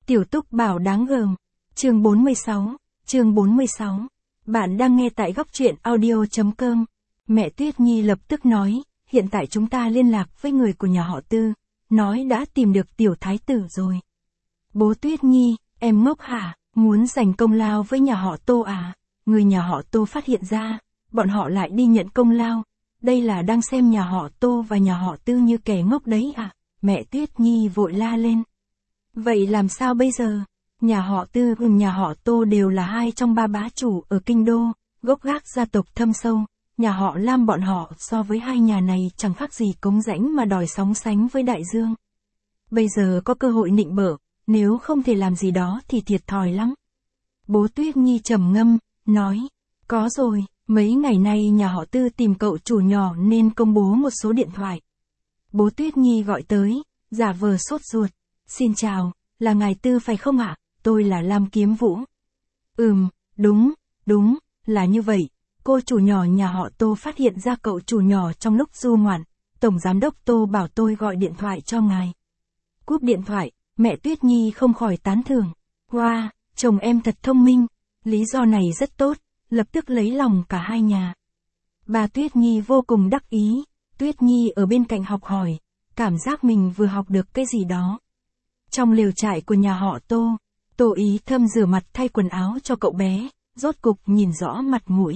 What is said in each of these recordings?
Tiểu Túc Bảo đáng gờm. Chương 46. Chương 46. Bạn đang nghe tại góc truyện audio.com. Mẹ Tuyết Nhi lập tức nói, hiện tại chúng ta liên lạc với người của nhà họ Tư, nói đã tìm được tiểu thái tử rồi. Bố Tuyết Nhi, em ngốc hả, muốn giành công lao với nhà họ Tô à? Người nhà họ Tô phát hiện ra, bọn họ lại đi nhận công lao. Đây là đang xem nhà họ Tô và nhà họ Tư như kẻ ngốc đấy à? Mẹ Tuyết Nhi vội la lên. Vậy làm sao bây giờ? Nhà họ Tư cùng nhà họ Tô đều là hai trong ba bá chủ ở kinh đô, gốc gác gia tộc thâm sâu. Nhà họ Lam bọn họ so với hai nhà này chẳng khác gì cống rãnh mà đòi sóng sánh với đại dương. Bây giờ có cơ hội nịnh bợ, nếu không thể làm gì đó thì thiệt thòi lắm. Bố Tuyết Nhi trầm ngâm, nói, có rồi, mấy ngày nay nhà họ Tư tìm cậu chủ nhỏ nên công bố một số điện thoại. Bố Tuyết Nhi gọi tới, giả vờ sốt ruột. Xin chào, là ngài Tư phải không ạ? Tôi là Lam Kiếm Vũ. Đúng, là như vậy. Cô chủ nhỏ nhà họ Tô phát hiện ra cậu chủ nhỏ trong lúc du ngoạn. Tổng giám đốc Tô bảo tôi gọi điện thoại cho ngài. Cúp điện thoại, mẹ Tuyết Nhi không khỏi tán thưởng. Wow, chồng em thật thông minh. Lý do này rất tốt, lập tức lấy lòng cả hai nhà. Bà Tuyết Nhi vô cùng đắc ý. Tuyết Nhi ở bên cạnh học hỏi, cảm giác mình vừa học được cái gì đó. Trong lều trại của nhà họ Tô, Tô Ý Thâm rửa mặt thay quần áo cho cậu bé, rốt cục nhìn rõ mặt mũi.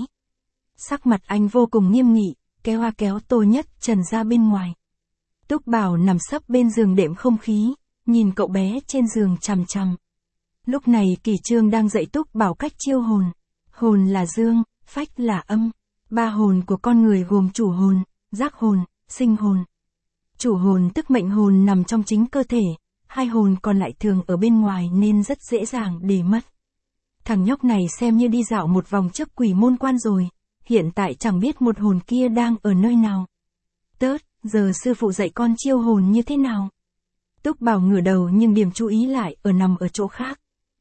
Sắc mặt anh vô cùng nghiêm nghị, kéo Tô Nhất Trần ra bên ngoài. Túc Bảo nằm sấp bên giường đệm không khí, nhìn cậu bé trên giường chằm chằm. Lúc này Kỳ Trương đang dạy Túc Bảo cách chiêu hồn. Hồn là dương, phách là âm. Ba hồn của con người gồm chủ hồn, giác hồn, sinh hồn. Chủ hồn tức mệnh hồn nằm trong chính cơ thể, hai hồn còn lại thường ở bên ngoài nên rất dễ dàng để mất. Thằng nhóc này xem như đi dạo một vòng trước quỷ môn quan rồi, hiện tại chẳng biết một hồn kia đang ở nơi nào. Tớt, giờ sư phụ dạy con chiêu hồn như thế nào? Túc Bảo ngửa đầu nhưng điểm chú ý lại nằm ở chỗ khác.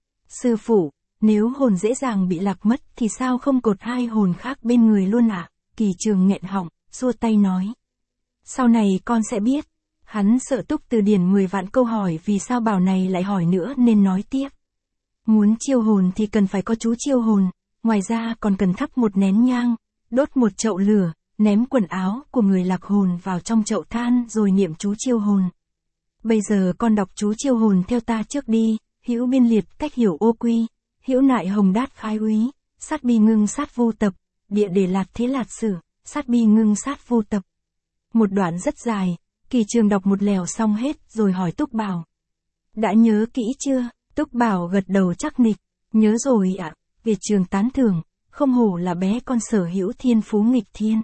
Sư phụ, nếu hồn dễ dàng bị lạc mất thì sao không cột hai hồn khác bên người luôn ạ? Kỳ Trường nghẹn họng, xua tay nói. Sau này con sẽ biết. Hắn sợ Túc Từ điển 10 vạn câu hỏi vì sao Bảo này lại hỏi nữa nên nói tiếp. Muốn chiêu hồn thì cần phải có chú chiêu hồn, ngoài ra còn cần thắp một nén nhang, đốt một chậu lửa, ném quần áo của người lạc hồn vào trong chậu than rồi niệm chú chiêu hồn. Bây giờ con đọc chú chiêu hồn theo ta trước đi. Hữu biên liệt cách hiểu ô quy, hữu nại hồng đát khai úy, sát bi ngưng sát vô tập, địa để lạt thế lạt sử, sát bi ngưng sát vô tập. Một đoạn rất dài, Kỳ Trường đọc một lèo xong hết rồi hỏi Túc Bảo. Đã nhớ kỹ chưa? Túc Bảo gật đầu chắc nịch, nhớ rồi ạ. Việt Trường tán thưởng, không hổ là bé con sở hữu thiên phú nghịch thiên.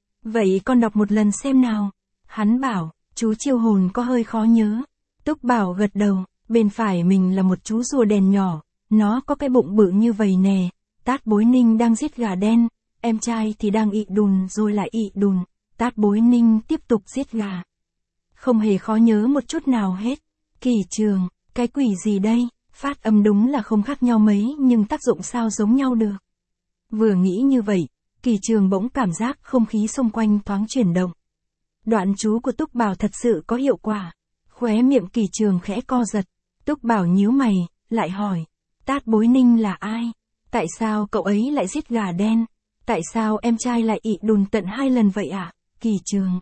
Vậy con đọc một lần xem nào. Hắn bảo, chú chiêu hồn có hơi khó nhớ. Túc Bảo gật đầu. Bên phải mình là một chú rùa đèn nhỏ, nó có cái bụng bự như vầy nè. Tát Bối Ninh đang giết gà đen, em trai thì đang ị đùn rồi lại ị đùn. Tát Bối Ninh tiếp tục giết gà. Không hề khó nhớ một chút nào hết. Kỳ Trường, cái quỷ gì đây? Phát âm đúng là không khác nhau mấy nhưng tác dụng sao giống nhau được. Vừa nghĩ như vậy, Kỳ Trường bỗng cảm giác không khí xung quanh thoáng chuyển động. Đoạn chú của Túc Bảo thật sự có hiệu quả. Khóe miệng Kỳ Trường khẽ co giật. Túc Bảo nhíu mày, lại hỏi. Tát Bối Ninh là ai? Tại sao cậu ấy lại giết gà đen? Tại sao em trai lại ị đùn tận 2 lần vậy ạ? Kỳ Trường.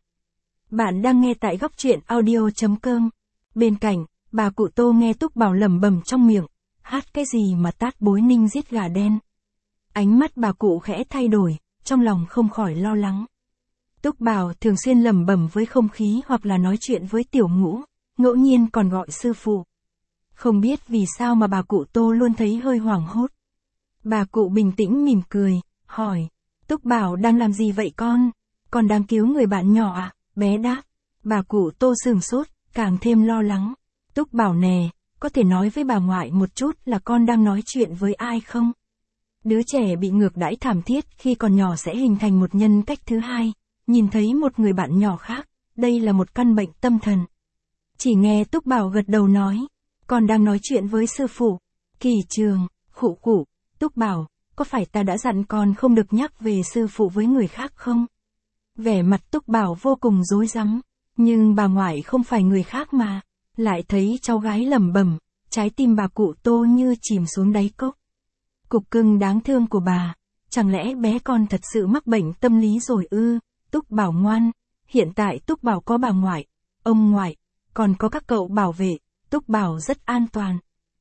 Bạn đang nghe tại góc truyện audio.com. Bên cạnh, bà cụ Tô nghe Túc Bảo lẩm bẩm trong miệng. Hát cái gì mà Tát Bối Ninh giết gà đen? Ánh mắt bà cụ khẽ thay đổi, trong lòng không khỏi lo lắng. Túc Bảo thường xuyên lẩm bẩm với không khí hoặc là nói chuyện với Tiểu Ngũ, ngẫu nhiên còn gọi sư phụ. Không biết vì sao mà bà cụ Tô luôn thấy hơi hoảng hốt. Bà cụ bình tĩnh mỉm cười, hỏi. Túc Bảo đang làm gì vậy con? Con đang cứu người bạn nhỏ à? Bé đáp. Bà cụ Tô sửng sốt, càng thêm lo lắng. Túc Bảo nè, có thể nói với bà ngoại một chút là con đang nói chuyện với ai không? Đứa trẻ bị ngược đãi thảm thiết khi còn nhỏ sẽ hình thành một nhân cách thứ hai, nhìn thấy một người bạn nhỏ khác, đây là một căn bệnh tâm thần. Chỉ nghe Túc Bảo gật đầu nói. Con đang nói chuyện với sư phụ. Kỳ Trường, khụ khụ, Túc Bảo, có phải ta đã dặn con không được nhắc về sư phụ với người khác không? Vẻ mặt Túc Bảo vô cùng rối rắm, nhưng bà ngoại không phải người khác mà, lại thấy cháu gái lẩm bẩm, trái tim bà cụ Tô như chìm xuống đáy cốc. Cục cưng đáng thương của bà, chẳng lẽ bé con thật sự mắc bệnh tâm lý rồi ư? Túc Bảo ngoan, hiện tại Túc Bảo có bà ngoại, ông ngoại, còn có các cậu bảo vệ, Túc Bảo rất an toàn.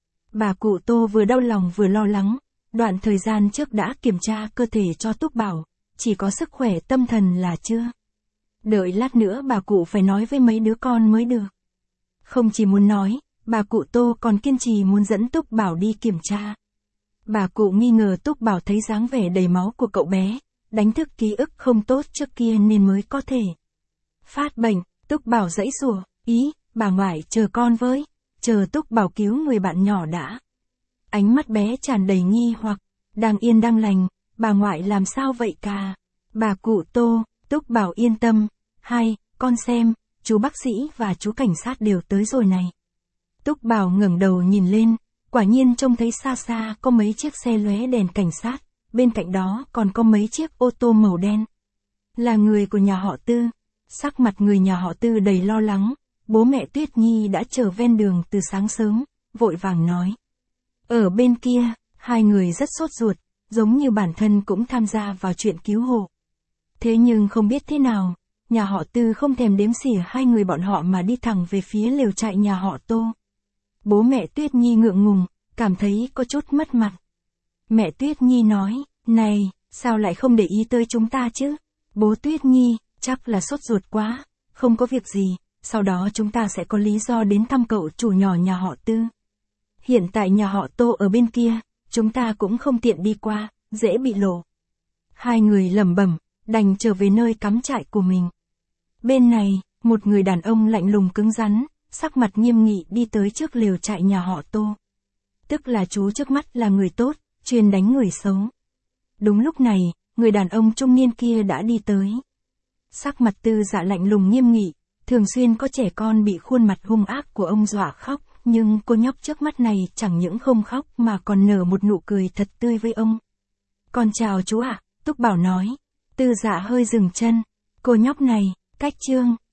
Bà cụ Tô vừa đau lòng vừa lo lắng, đoạn thời gian trước đã kiểm tra cơ thể cho Túc Bảo, chỉ có sức khỏe tâm thần là chưa. Đợi lát nữa bà cụ phải nói với mấy đứa con mới được. Không chỉ muốn nói, bà cụ Tô còn kiên trì muốn dẫn Túc Bảo đi kiểm tra. Bà cụ nghi ngờ Túc Bảo thấy dáng vẻ đầy máu của cậu bé, đánh thức ký ức không tốt trước kia nên mới có thể phát bệnh. Túc Bảo giãy giụa, ý, bà ngoại chờ con với, chờ Túc Bảo cứu người bạn nhỏ đã. Ánh mắt bé tràn đầy nghi hoặc, đang yên đang lành, bà ngoại làm sao vậy cả? Bà cụ Tô, Túc Bảo yên tâm, con xem, chú bác sĩ và chú cảnh sát đều tới rồi này. Túc Bảo ngẩng đầu nhìn lên, quả nhiên trông thấy xa xa có mấy chiếc xe lóe đèn cảnh sát, bên cạnh đó còn có mấy chiếc ô tô màu đen. Là người của nhà họ Tư. Sắc mặt người nhà họ Tư đầy lo lắng, bố mẹ Tuyết Nhi đã chờ ven đường từ sáng sớm, vội vàng nói. Ở bên kia, hai người rất sốt ruột, giống như bản thân cũng tham gia vào chuyện cứu hộ. Thế nhưng không biết thế nào, nhà họ Tư không thèm đếm xỉa hai người bọn họ mà đi thẳng về phía lều trại nhà họ Tô. Bố mẹ Tuyết Nhi ngượng ngùng, cảm thấy có chút mất mặt. Mẹ Tuyết Nhi nói, này, sao lại không để ý tới chúng ta chứ? Bố Tuyết Nhi, chắc là sốt ruột quá, không có việc gì, sau đó chúng ta sẽ có lý do đến thăm cậu chủ nhỏ nhà họ Tư. Hiện tại nhà họ Tô ở bên kia, chúng ta cũng không tiện đi qua, dễ bị lộ. Hai người lẩm bẩm, đành trở về nơi cắm trại của mình. Bên này, một người đàn ông lạnh lùng cứng rắn, sắc mặt nghiêm nghị đi tới trước lều trại nhà họ Tô. Tức là chú trước mắt là người tốt, chuyên đánh người xấu. Đúng lúc này, người đàn ông trung niên kia đã đi tới. Sắc mặt Tư Dạ lạnh lùng nghiêm nghị, thường xuyên có trẻ con bị khuôn mặt hung ác của ông dọa khóc, nhưng cô nhóc trước mắt này chẳng những không khóc mà còn nở một nụ cười thật tươi với ông. Con chào chú ạ, Túc Bảo nói. Tư Dạ hơi dừng chân, cô nhóc này, cách Trương